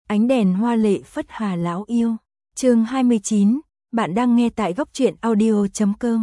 Ánh đèn hoa lệ phất hà lão yêu. Chương 29, bạn đang nghe tại góc truyện audio.com.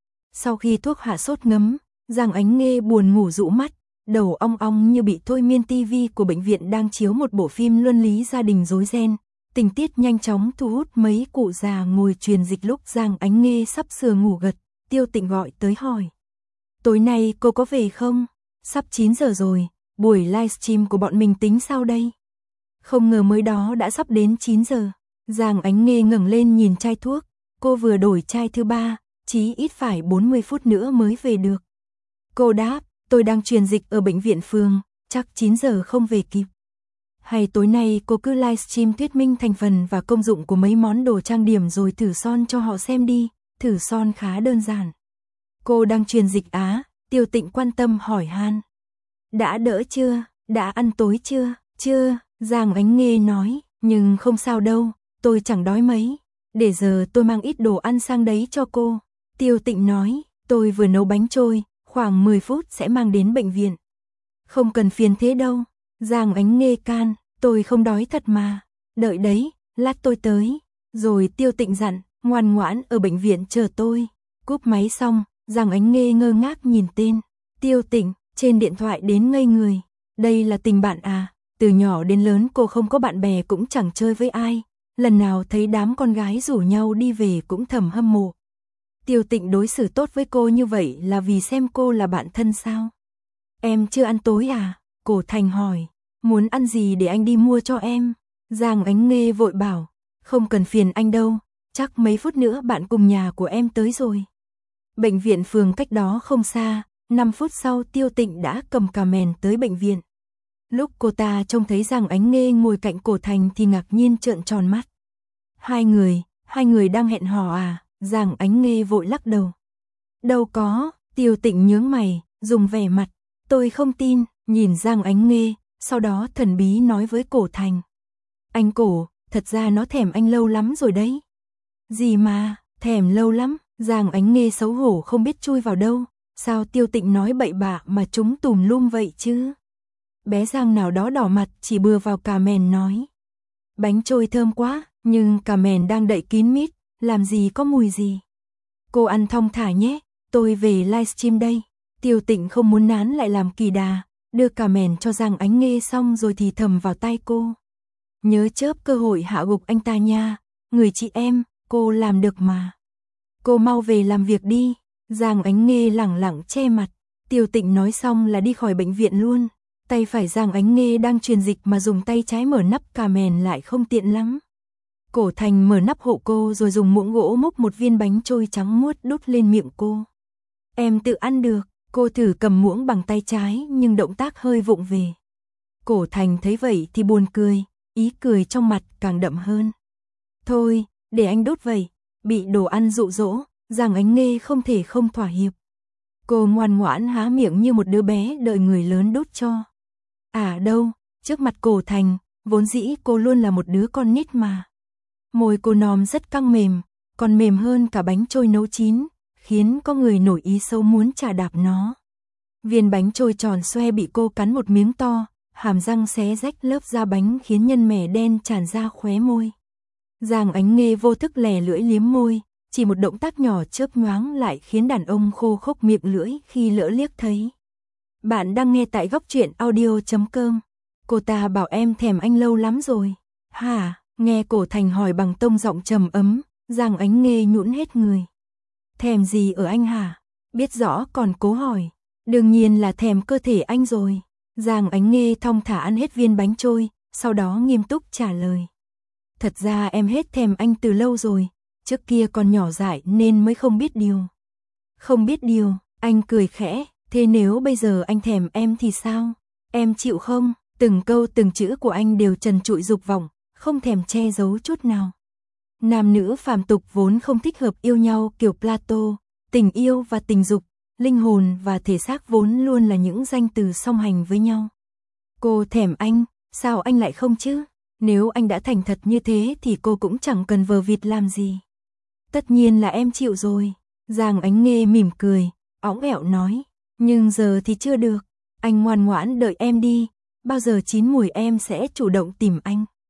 Sau khi thuốc hạ sốt ngấm, Giang Ánh Nghê buồn ngủ rũ mắt, đầu ong ong như bị thôi miên. Tivi của bệnh viện đang chiếu một bộ phim luân lý gia đình rối ren, tình tiết nhanh chóng thu hút mấy cụ già ngồi truyền dịch. Lúc Giang Ánh Nghê sắp sửa ngủ gật, Tiêu Tịnh gọi tới hỏi: tối nay cô có về không? Sắp 9 giờ rồi, buổi livestream của bọn mình tính sao đây? Không ngờ mới đó đã sắp đến 9 giờ. Giang Ánh Nghê ngẩng lên nhìn chai thuốc, cô vừa đổi chai thứ 3, chí ít phải 40 phút nữa mới về được. Cô đáp: tôi đang truyền dịch ở bệnh viện phường, chắc 9 giờ không về kịp. Hay tối nay cô cứ livestream thuyết minh thành phần và công dụng của mấy món đồ trang điểm rồi thử son cho họ xem đi, thử son khá đơn giản. Cô đang truyền dịch á? Tiêu Tịnh quan tâm hỏi han. Đã đỡ chưa? Đã ăn tối chưa? Chưa, Giang Ánh Nghê nói, nhưng không sao đâu, tôi chẳng đói mấy. Để giờ tôi mang ít đồ ăn sang đấy cho cô. Tiêu Tịnh nói, tôi vừa nấu bánh trôi, khoảng 10 phút sẽ mang đến bệnh viện. Không cần phiền thế đâu. Giang Ánh Nghê can, tôi không đói thật mà. Đợi đấy, lát tôi tới. Rồi Tiêu Tịnh dặn, ngoan ngoãn ở bệnh viện chờ tôi. Cúp máy xong, Giang Ánh Nghê ngơ ngác nhìn tên Tiêu Tịnh trên điện thoại đến ngây người. Đây là tình bạn à? Từ nhỏ đến lớn cô không có bạn bè cũng chẳng chơi với ai. Lần nào thấy đám con gái rủ nhau đi về cũng thầm hâm mộ. Tiêu Tịnh đối xử tốt với cô như vậy là vì xem cô là bạn thân sao? Em chưa ăn tối à? Cổ Thành hỏi. Muốn ăn gì để anh đi mua cho em? Giang Ánh Nghê vội bảo. Không cần phiền anh đâu, chắc mấy phút nữa bạn cùng nhà của em tới rồi. Bệnh viện phường cách đó không xa, 5 phút sau Tiêu Tịnh đã cầm cà mền tới bệnh viện. Lúc cô ta trông thấy Giang Ánh Nghê ngồi cạnh Cổ Thành thì ngạc nhiên trợn tròn mắt. Hai người đang hẹn hò à? Giang Ánh Nghê vội lắc đầu. Đâu có, Tiêu Tịnh nhướng mày, dùng vẻ mặt. Tôi không tin, nhìn Giang Ánh Nghê, sau đó thần bí nói với Cổ Thành. Anh Cổ, thật ra nó thèm anh lâu lắm rồi đấy. Gì mà, thèm lâu lắm? Giang Ánh Nghê xấu hổ không biết chui vào đâu. Sao Tiêu Tịnh nói bậy bạ mà chúng tùm lum vậy chứ? Bé Giang nào đó đỏ mặt chỉ bừa vào cà mền nói. Bánh trôi thơm quá, nhưng cà mền đang đậy kín mít, làm gì có mùi gì. Cô ăn thong thả nhé, tôi về livestream đây. Tiêu Tịnh không muốn nán lại làm kỳ đà, đưa cà mền cho Giang Ánh Nghê xong rồi thì thầm vào tai cô. Nhớ chớp cơ hội hạ gục anh ta nha, người chị em, cô làm được mà. Cô mau về làm việc đi. Giang Ánh Nghê lẳng lặng che mặt. Tiêu Tịnh nói xong là đi khỏi bệnh viện luôn. Tay phải Giang Ánh Nghê đang truyền dịch mà dùng tay trái mở nắp cà mền lại không tiện lắm. Cổ Thành mở nắp hộ cô rồi dùng muỗng gỗ múc một viên bánh trôi trắng muốt đút lên miệng cô. Em tự ăn được. Cô thử cầm muỗng bằng tay trái nhưng động tác hơi vụng về. Cổ Thành thấy vậy thì buồn cười, ý cười trong mặt càng đậm hơn. Thôi, để anh đút vậy. Bị đồ ăn dụ dỗ, Giang Ánh Nghê không thể không thỏa hiệp. Cô ngoan ngoãn há miệng như một đứa bé đợi người lớn đút cho. À đâu, trước mặt Cổ Thành, vốn dĩ cô luôn là một đứa con nít mà. Môi cô non rất căng mềm, còn mềm hơn cả bánh trôi nấu chín, khiến có người nổi ý xấu muốn chà đạp nó. Viên bánh trôi tròn xoe bị cô cắn một miếng to, hàm răng xé rách lớp da bánh khiến nhân mẻ đen tràn ra khóe môi. Giang Ánh Nghê vô thức lè lưỡi liếm môi, chỉ một động tác nhỏ chớp nhoáng lại khiến đàn ông khô khốc miệng lưỡi khi lỡ liếc thấy. Bạn đang nghe tại góc truyện audio.com. Cô ta bảo em thèm anh lâu lắm rồi. Hả? Nghe Cổ Thành hỏi bằng tông giọng trầm ấm, Giang Ánh Nghê nhũn hết người. Thèm gì ở anh hả? Biết rõ còn cố hỏi. Đương nhiên là thèm cơ thể anh rồi. Giang Ánh Nghê thong thả ăn hết viên bánh trôi, sau đó nghiêm túc trả lời. Thật ra em hết thèm anh từ lâu rồi, trước kia còn nhỏ dại nên mới không biết điều. Không biết điều, anh cười khẽ, thế nếu bây giờ anh thèm em thì sao? Em chịu không? Từng câu từng chữ của anh đều trần trụi dục vọng, không thèm che giấu chút nào. Nam nữ phàm tục vốn không thích hợp yêu nhau kiểu Plato, tình yêu và tình dục, linh hồn và thể xác vốn luôn là những danh từ song hành với nhau. Cô thèm anh, sao anh lại không chứ? Nếu anh đã thành thật như thế thì cô cũng chẳng cần vờ vịt làm gì. Tất nhiên là em chịu rồi. Giang Ánh Nghê mỉm cười, õng ẻo nói. Nhưng giờ thì chưa được. Anh ngoan ngoãn đợi em đi. Bao giờ chín mùi em sẽ chủ động tìm anh.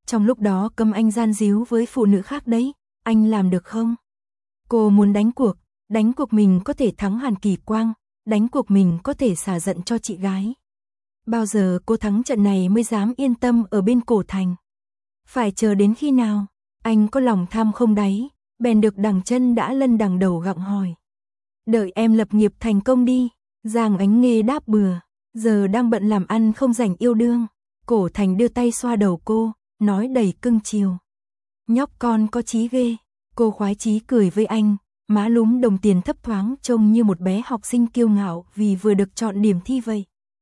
Trong lúc đó cấm anh gian díu với phụ nữ khác đấy, anh làm được không? Cô muốn đánh cuộc mình có thể thắng Hàn Kỳ Quang, đánh cuộc mình có thể xả giận cho chị gái. Bao giờ cô thắng trận này mới dám yên tâm ở bên Cổ Thành. Phải chờ đến khi nào? Anh có lòng tham không đáy, bèn được đằng chân đã lân đằng đầu gặng hỏi. Đợi em lập nghiệp thành công đi, Giang Ánh Nghê đáp bừa, giờ đang bận làm ăn không rảnh yêu đương. Cổ Thành đưa tay xoa đầu cô, nói đầy cưng chiều. Nhóc con có chí ghê, cô khoái chí cười với anh, má lúm đồng tiền thấp thoáng trông như một bé học sinh kiêu ngạo vì vừa được chọn điểm thi vậy.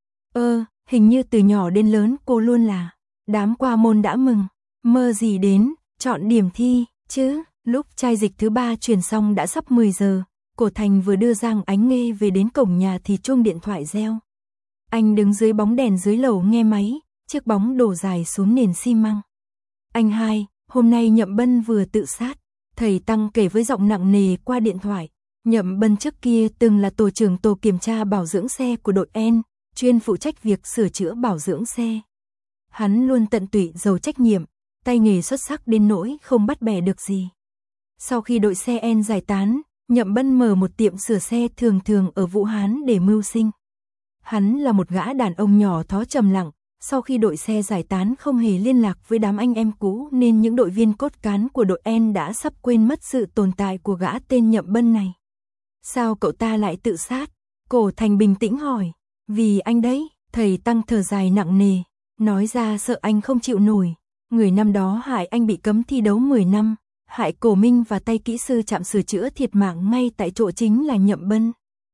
Hình như từ nhỏ đến lớn cô luôn là đám qua môn đã mừng, mơ gì đến chọn điểm thi chứ. Lúc chai dịch thứ 3 truyền xong đã sắp 10 giờ, Cổ Thành vừa đưa Giang Ánh Nghê về đến cổng nhà thì chuông điện thoại reo. Anh đứng dưới bóng đèn dưới lầu nghe máy, chiếc bóng đổ dài xuống nền xi măng. Anh hai, hôm nay Nhậm Bân vừa tự sát, thầy Tăng kể với giọng nặng nề qua điện thoại. Nhậm Bân trước kia từng là tổ trưởng tổ kiểm tra bảo dưỡng xe của đội N, chuyên phụ trách việc sửa chữa bảo dưỡng xe. Hắn luôn tận tụy giàu trách nhiệm, tay nghề xuất sắc đến nỗi không bắt bẻ được gì. Sau khi đội xe N giải tán, Nhậm Bân mở một tiệm sửa xe thường thường ở Vũ Hán để mưu sinh. Hắn là một gã đàn ông nhỏ thó trầm lặng, sau khi đội xe giải tán không hề liên lạc với đám anh em cũ nên những đội viên cốt cán của đội N đã sắp quên mất sự tồn tại của gã tên Nhậm Bân này. Sao cậu ta lại tự sát? Cổ Thành bình tĩnh hỏi. Vì anh đấy, thầy Tăng thở dài nặng nề, nói ra sợ anh không chịu nổi. Người năm đó hại anh bị cấm thi đấu 10 năm, hại Cổ Minh và tay kỹ sư trạm sửa chữa thiệt mạng ngay tại chỗ chính là Nhậm Bân.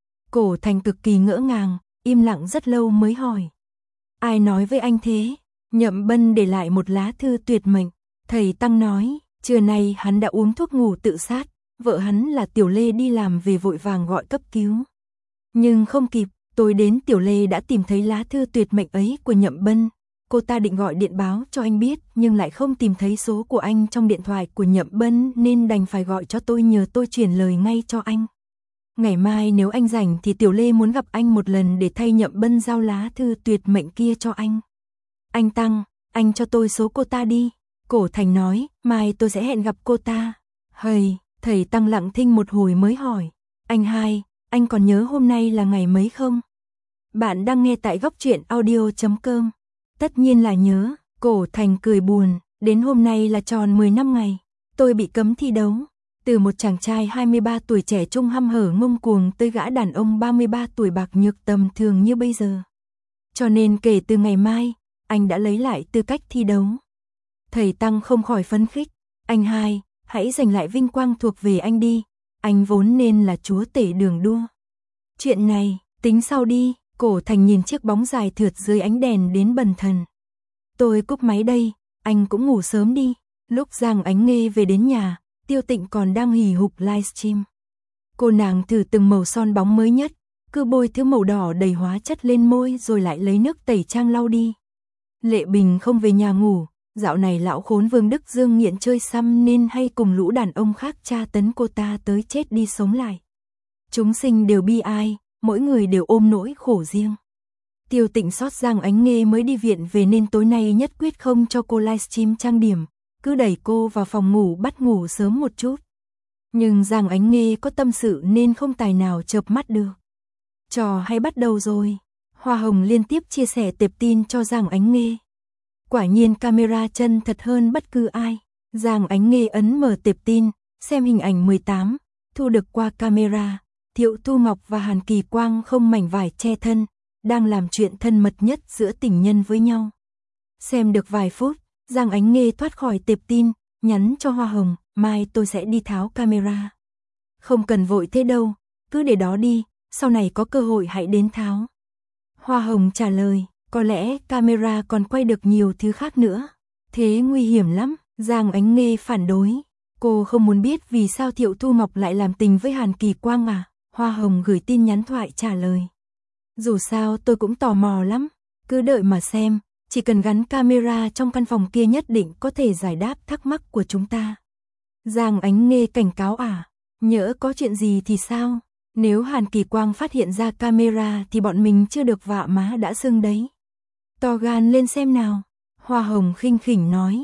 Cổ Thành cực kỳ ngỡ ngàng, im lặng rất lâu mới hỏi. Ai nói với anh thế? Nhậm Bân để lại một lá thư tuyệt mệnh. Thầy Tăng nói, trưa nay hắn đã uống thuốc ngủ tự sát, vợ hắn là Tiểu Lê đi làm về vội vàng gọi cấp cứu. Nhưng không kịp, tối đến Tiểu Lê đã tìm thấy lá thư tuyệt mệnh ấy của Nhậm Bân. Cô ta định gọi điện báo cho anh biết nhưng lại không tìm thấy số của anh trong điện thoại của Nhậm Bân nên đành phải gọi cho tôi nhờ tôi truyền lời ngay cho anh. Ngày mai nếu anh rảnh thì Tiểu Lê muốn gặp anh một lần để thay Nhậm Bân giao lá thư tuyệt mệnh kia cho anh. Anh Tăng, anh cho tôi số cô ta đi. Cổ Thành nói, mai tôi sẽ hẹn gặp cô ta. Hầy, thầy Tăng lặng thinh một hồi mới hỏi. Anh hai, anh còn nhớ hôm nay là ngày mấy không? Bạn đang nghe tại góc truyện audio.com. Tất nhiên là nhớ, Cổ Thành cười buồn, đến hôm nay là tròn 10 năm ngày. Tôi bị cấm thi đấu. Từ một chàng trai 23 tuổi trẻ trung hăm hở ngông cuồng tới gã đàn ông 33 tuổi bạc nhược tầm thường như bây giờ. Cho nên kể từ ngày mai, anh đã lấy lại tư cách thi đấu. Thầy Tăng không khỏi phấn khích. Anh hai, hãy giành lại vinh quang thuộc về anh đi. Anh vốn nên là chúa tể đường đua. Chuyện này, tính sau đi. Cổ Thành nhìn chiếc bóng dài thượt dưới ánh đèn đến bần thần. Tôi cúp máy đây, anh cũng ngủ sớm đi. Lúc Giang Ánh Nghê về đến nhà, Tiêu Tịnh còn đang hì hục livestream. Cô nàng thử từng màu son bóng mới nhất, cứ bôi thứ màu đỏ đầy hóa chất lên môi rồi lại lấy nước tẩy trang lau đi. Lệ Bình không về nhà ngủ, dạo này lão khốn Vương Đức Dương nghiện chơi xăm nên hay cùng lũ đàn ông khác tra tấn cô ta tới chết đi sống lại. Chúng sinh đều bi ai, mỗi người đều ôm nỗi khổ riêng. Tiêu Tịnh xót Giang Ánh Nghê mới đi viện về nên tối nay nhất quyết không cho cô livestream trang điểm, cứ đẩy cô vào phòng ngủ bắt ngủ sớm một chút. Nhưng Giang Ánh Nghê có tâm sự nên không tài nào chợp mắt được. Trò hay bắt đầu rồi. Hoa Hồng liên tiếp chia sẻ tệp tin cho Giang Ánh Nghê. Quả nhiên camera chân thật hơn bất cứ ai. Giang Ánh Nghê ấn mở tệp tin, xem hình ảnh 18, thu được qua camera. Thiệu Thu Ngọc và Hàn Kỳ Quang không mảnh vải che thân, đang làm chuyện thân mật nhất giữa tình nhân với nhau. Xem được vài phút, Giang Ánh Nghê thoát khỏi tệp tin, nhắn cho Hoa Hồng, mai tôi sẽ đi tháo camera. Không cần vội thế đâu, cứ để đó đi, sau này có cơ hội hãy đến tháo. Hoa Hồng trả lời, có lẽ camera còn quay được nhiều thứ khác nữa. Thế nguy hiểm lắm, Giang Ánh Nghê phản đối. Cô không muốn biết vì sao Thiệu Thu Ngọc lại làm tình với Hàn Kỳ Quang à? Hoa Hồng gửi tin nhắn thoại trả lời. Dù sao tôi cũng tò mò lắm, cứ đợi mà xem, chỉ cần gắn camera trong căn phòng kia nhất định có thể giải đáp thắc mắc của chúng ta. Giang Ánh Nghê cảnh cáo nhỡ có chuyện gì thì sao? Nếu Hàn Kỳ Quang phát hiện ra camera thì bọn mình chưa được vạ má đã sưng đấy. To gan lên xem nào. Hoa Hồng khinh khỉnh nói.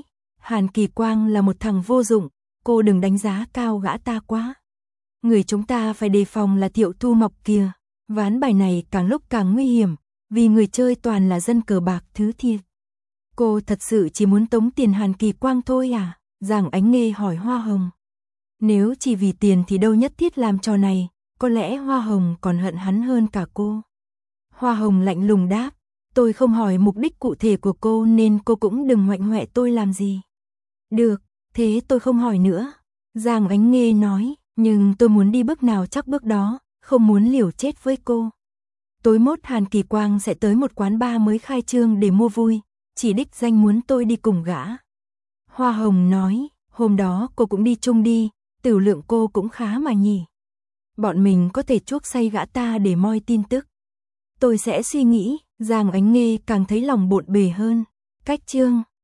Hàn Kỳ Quang là một thằng vô dụng, cô đừng đánh giá cao gã ta quá. Người chúng ta phải đề phòng là Thiệu Thu Mộc kìa, ván bài này càng lúc càng nguy hiểm, vì người chơi toàn là dân cờ bạc thứ thiệt. Cô thật sự chỉ muốn tống tiền Hàn Kỳ Quang thôi à? Giang Ánh Nghê hỏi Hoa Hồng. Nếu chỉ vì tiền thì đâu nhất thiết làm trò này, có lẽ Hoa Hồng còn hận hắn hơn cả cô. Hoa Hồng lạnh lùng đáp, tôi không hỏi mục đích cụ thể của cô nên cô cũng đừng hoạnh hoẹ tôi làm gì. Được, thế tôi không hỏi nữa. Giang Ánh Nghê nói, nhưng tôi muốn đi bước nào chắc bước đó, không muốn liều chết với cô. Tối mốt Hàn Kỳ Quang sẽ tới một quán bar mới khai trương để mua vui, chỉ đích danh muốn tôi đi cùng gã. Hoa Hồng nói, hôm đó cô cũng đi chung đi, tử lượng cô cũng khá mà nhỉ. Bọn mình có thể chuốc say gã ta để moi tin tức. Tôi sẽ suy nghĩ. Giang Ánh Nghê càng thấy lòng bộn bề hơn. Cách chương